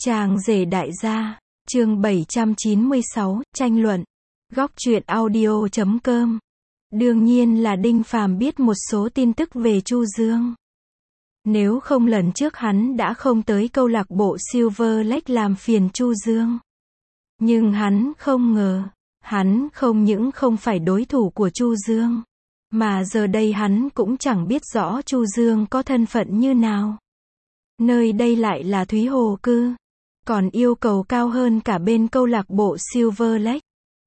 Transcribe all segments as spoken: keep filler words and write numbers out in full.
Chàng rể đại gia, chương bảy trăm chín mươi sáu, tranh luận. Góc truyện audio chấm com. Đương nhiên là Đinh Phàm biết một số tin tức về Chu Dương. Nếu không lần trước hắn đã không tới câu lạc bộ Silver Lake làm phiền Chu Dương. Nhưng hắn không ngờ, hắn không những không phải đối thủ của Chu Dương, mà giờ đây hắn cũng chẳng biết rõ Chu Dương có thân phận như nào. Nơi đây lại là Thúy Hồ Cư, còn yêu cầu cao hơn cả bên câu lạc bộ Silver Lake.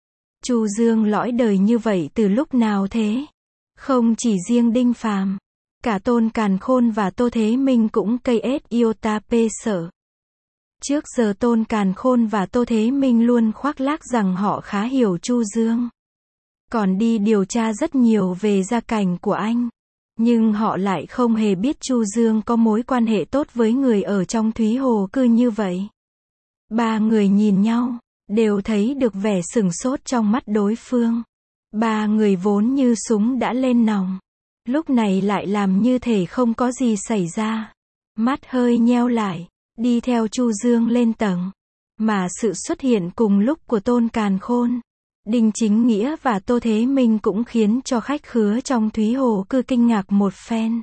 Chu Dương lõi đời như vậy từ lúc nào thế? Không chỉ riêng Đinh Phàm, cả Tôn Càn Khôn và Tô Thế Minh cũng cây ết iota pê sợ. Trước giờ Tôn Càn Khôn và Tô Thế Minh luôn khoác lác rằng họ khá hiểu Chu Dương, còn đi điều tra rất nhiều về gia cảnh của anh. Nhưng họ lại không hề biết Chu Dương có mối quan hệ tốt với người ở trong Thúy Hồ Cư như vậy. Ba người nhìn nhau, đều thấy được vẻ sửng sốt trong mắt đối phương. Ba người vốn như súng đã lên nòng, lúc này lại làm như thể không có gì xảy ra. Mắt hơi nheo lại, đi theo Chu Dương lên tầng. Mà sự xuất hiện cùng lúc của Tôn Càn Khôn, Đinh Chính Nghĩa và Tô Thế Minh cũng khiến cho khách khứa trong Thúy Hồ Cư kinh ngạc một phen.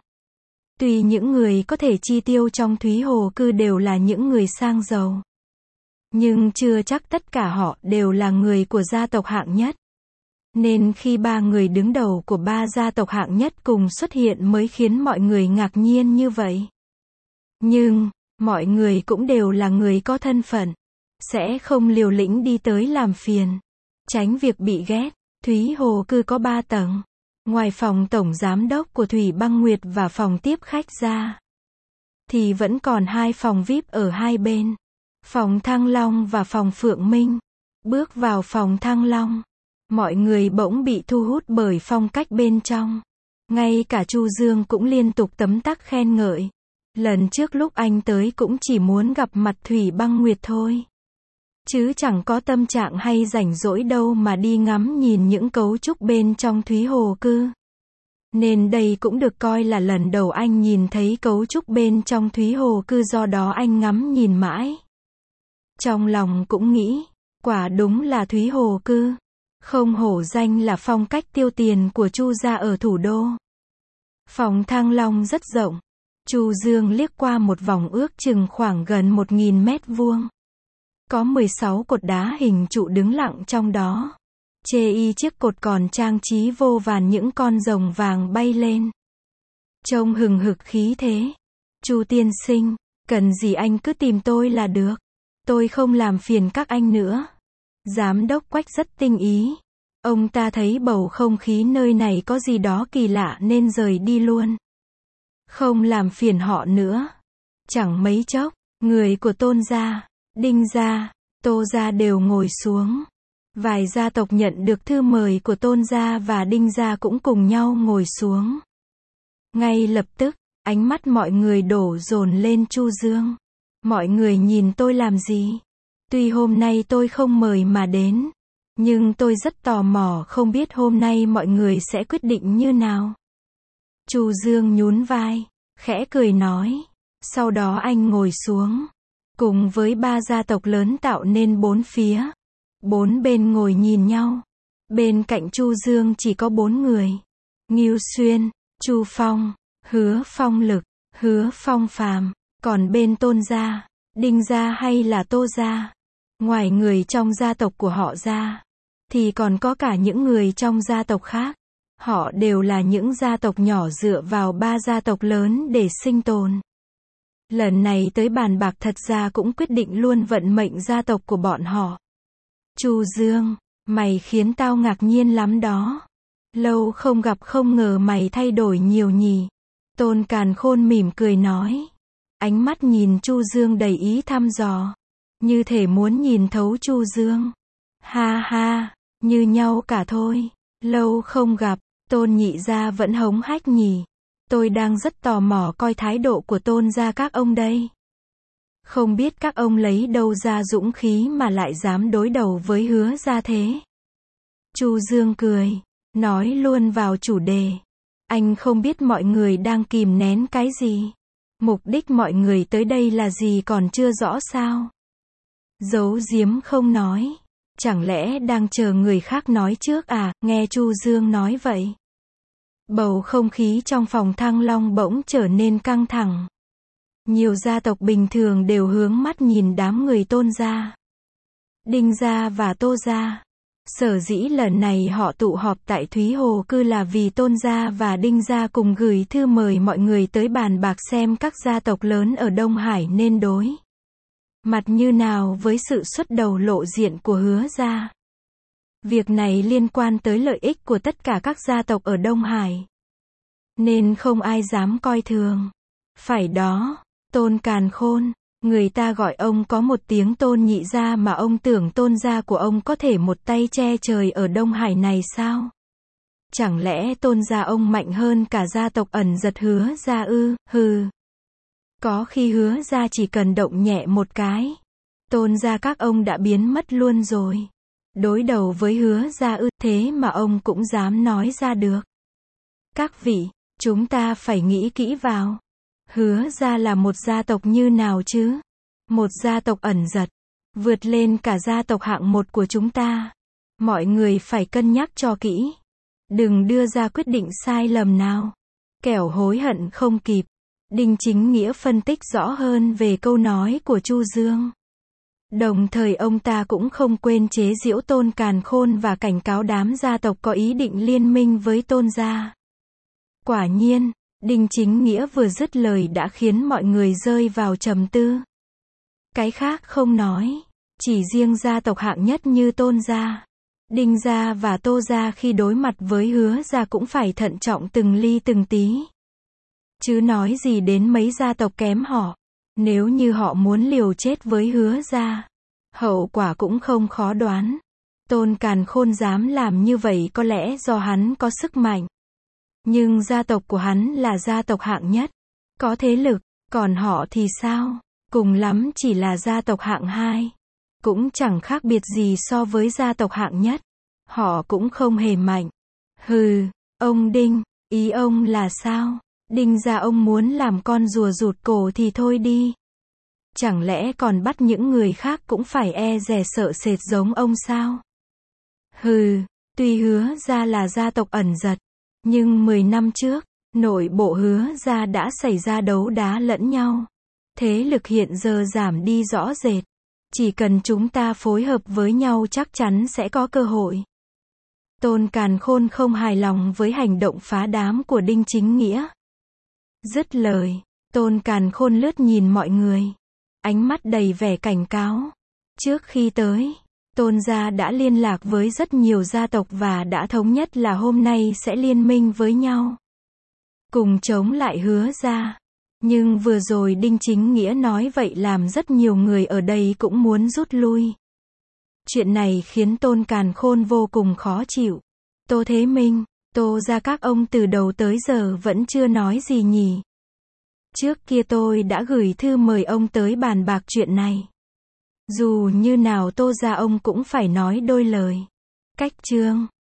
Tuy những người có thể chi tiêu trong Thúy Hồ Cư đều là những người sang giàu, nhưng chưa chắc tất cả họ đều là người của gia tộc hạng nhất. Nên khi ba người đứng đầu của ba gia tộc hạng nhất cùng xuất hiện mới khiến mọi người ngạc nhiên như vậy. Nhưng, mọi người cũng đều là người có thân phận, sẽ không liều lĩnh đi tới làm phiền, tránh việc bị ghét. Thúy Hồ Cư có ba tầng. Ngoài phòng tổng giám đốc của Thủy Băng Nguyệt và phòng tiếp khách ra, thì vẫn còn hai phòng vi ai pi ở hai bên. Phòng Thăng Long và phòng Phượng Minh. Bước vào phòng Thăng Long, mọi người bỗng bị thu hút bởi phong cách bên trong. Ngay cả Chu Dương cũng liên tục tấm tắc khen ngợi. Lần trước lúc anh tới cũng chỉ muốn gặp mặt Thủy Băng Nguyệt thôi, chứ chẳng có tâm trạng hay rảnh rỗi đâu mà đi ngắm nhìn những cấu trúc bên trong Thúy Hồ Cư. Nên đây cũng được coi là lần đầu anh nhìn thấy cấu trúc bên trong Thúy Hồ Cư, do đó anh ngắm nhìn mãi. Trong lòng cũng nghĩ, quả đúng là Thúy Hồ Cư, không hổ danh là phong cách tiêu tiền của Chu gia ở thủ đô. Phòng Thăng Long rất rộng. Chu Dương liếc qua một vòng ước chừng khoảng gần một nghìn mét vuông. Có mười sáu cột đá hình trụ đứng lặng trong đó. Chê y chiếc cột còn trang trí vô vàn những con rồng vàng bay lên, trông hừng hực khí thế. Chu tiên sinh, cần gì anh cứ tìm tôi là được. Tôi không làm phiền các anh nữa. Giám đốc Quách rất tinh ý. Ông ta thấy bầu không khí nơi này có gì đó kỳ lạ nên rời đi luôn, không làm phiền họ nữa. Chẳng mấy chốc, người của Tôn gia, Đinh gia, Tô gia đều ngồi xuống. Vài gia tộc nhận được thư mời của Tôn gia và Đinh gia cũng cùng nhau ngồi xuống. Ngay lập tức, ánh mắt mọi người đổ dồn lên Chu Dương. Mọi người nhìn tôi làm gì? Tuy hôm nay tôi không mời mà đến, nhưng tôi rất tò mò không biết hôm nay mọi người sẽ quyết định như nào. Chu Dương nhún vai, khẽ cười nói. Sau đó anh ngồi xuống, cùng với ba gia tộc lớn tạo nên bốn phía. Bốn bên ngồi nhìn nhau. Bên cạnh Chu Dương chỉ có bốn người: Ngưu Xuyên, Chu Phong, Hứa Phong Lực, Hứa Phong Phàm. Còn bên Tôn gia, Đinh gia hay là Tô gia, ngoài người trong gia tộc của họ ra, thì còn có cả những người trong gia tộc khác. Họ đều là những gia tộc nhỏ dựa vào ba gia tộc lớn để sinh tồn. Lần này tới bàn bạc thật ra cũng quyết định luôn vận mệnh gia tộc của bọn họ. Chu Dương, mày khiến tao ngạc nhiên lắm đó. Lâu không gặp không ngờ mày thay đổi nhiều nhỉ. Tôn Càn Khôn mỉm cười nói. Ánh mắt nhìn Chu Dương đầy ý thăm dò, như thể muốn nhìn thấu Chu Dương. Ha ha, như nhau cả thôi. Lâu không gặp, Tôn nhị gia vẫn hống hách nhỉ. Tôi đang rất tò mò coi thái độ của Tôn gia các ông đây. Không biết các ông lấy đâu ra dũng khí mà lại dám đối đầu với Hứa gia thế. Chu Dương cười, nói luôn vào chủ đề. Anh không biết mọi người đang kìm nén cái gì? Mục đích mọi người tới đây là gì còn chưa rõ sao? Giấu giếm không nói. Chẳng lẽ đang chờ người khác nói trước à, nghe Chu Dương nói vậy. Bầu không khí trong phòng Thăng Long bỗng trở nên căng thẳng. Nhiều gia tộc bình thường đều hướng mắt nhìn đám người Tôn gia, Đinh gia và Tô gia. Sở dĩ lần này họ tụ họp tại Thúy Hồ Cư là vì Tôn gia và Đinh gia cùng gửi thư mời mọi người tới bàn bạc xem các gia tộc lớn ở Đông Hải nên đối mặt như nào với sự xuất đầu lộ diện của Hứa gia. Việc này liên quan tới lợi ích của tất cả các gia tộc ở Đông Hải, nên không ai dám coi thường. Phải đó, Tôn Càn Khôn, người ta gọi ông có một tiếng Tôn nhị gia mà ông tưởng Tôn gia của ông có thể một tay che trời ở Đông Hải này sao? Chẳng lẽ Tôn gia ông mạnh hơn cả gia tộc ẩn giật Hứa gia ư? Hừ. Có khi Hứa gia chỉ cần động nhẹ một cái, Tôn gia các ông đã biến mất luôn rồi. Đối đầu với Hứa gia ư, thế mà ông cũng dám nói ra được. Các vị, chúng ta phải nghĩ kỹ vào. Hứa gia là một gia tộc như nào chứ? Một gia tộc ẩn giật, vượt lên cả gia tộc hạng một của chúng ta. Mọi người phải cân nhắc cho kỹ. Đừng đưa ra quyết định sai lầm nào, kẻo hối hận không kịp. Đinh Chính Nghĩa phân tích rõ hơn về câu nói của Chu Dương. Đồng thời ông ta cũng không quên chế giễu Tôn Càn Khôn và cảnh cáo đám gia tộc có ý định liên minh với Tôn gia. Quả nhiên, Đinh Chính Nghĩa vừa dứt lời đã khiến mọi người rơi vào trầm tư. Cái khác không nói, chỉ riêng gia tộc hạng nhất như Tôn gia, Đinh gia và Tô gia khi đối mặt với Hứa gia cũng phải thận trọng từng ly từng tí. Chứ nói gì đến mấy gia tộc kém họ. Nếu như họ muốn liều chết với Hứa gia, hậu quả cũng không khó đoán. Tôn Càn Khôn dám làm như vậy có lẽ do hắn có sức mạnh. Nhưng gia tộc của hắn là gia tộc hạng nhất, có thế lực, còn họ thì sao? Cùng lắm chỉ là gia tộc hạng hai. Cũng chẳng khác biệt gì so với gia tộc hạng nhất. Họ cũng không hề mạnh. Hừ, ông Đinh, ý ông là sao? Đinh gia ông muốn làm con rùa rụt cổ thì thôi đi. Chẳng lẽ còn bắt những người khác cũng phải e dè sợ sệt giống ông sao? Hừ, tuy Hứa gia là gia tộc ẩn giật, nhưng mười năm trước, nội bộ Hứa gia đã xảy ra đấu đá lẫn nhau. Thế lực hiện giờ giảm đi rõ rệt. Chỉ cần chúng ta phối hợp với nhau chắc chắn sẽ có cơ hội. Tôn Càn Khôn không hài lòng với hành động phá đám của Đinh Chính Nghĩa. Dứt lời, Tôn Càn Khôn lướt nhìn mọi người, ánh mắt đầy vẻ cảnh cáo. Trước khi tới, Tôn gia đã liên lạc với rất nhiều gia tộc và đã thống nhất là hôm nay sẽ liên minh với nhau, cùng chống lại Hứa gia. Nhưng vừa rồi Đinh Chính Nghĩa nói vậy làm rất nhiều người ở đây cũng muốn rút lui. Chuyện này khiến Tôn Càn Khôn vô cùng khó chịu. Tô Thế Minh, Tô gia các ông từ đầu tới giờ vẫn chưa nói gì nhỉ? Trước kia tôi đã gửi thư mời ông tới bàn bạc chuyện này. Dù như nào Tô gia ông cũng phải nói đôi lời. Cách chương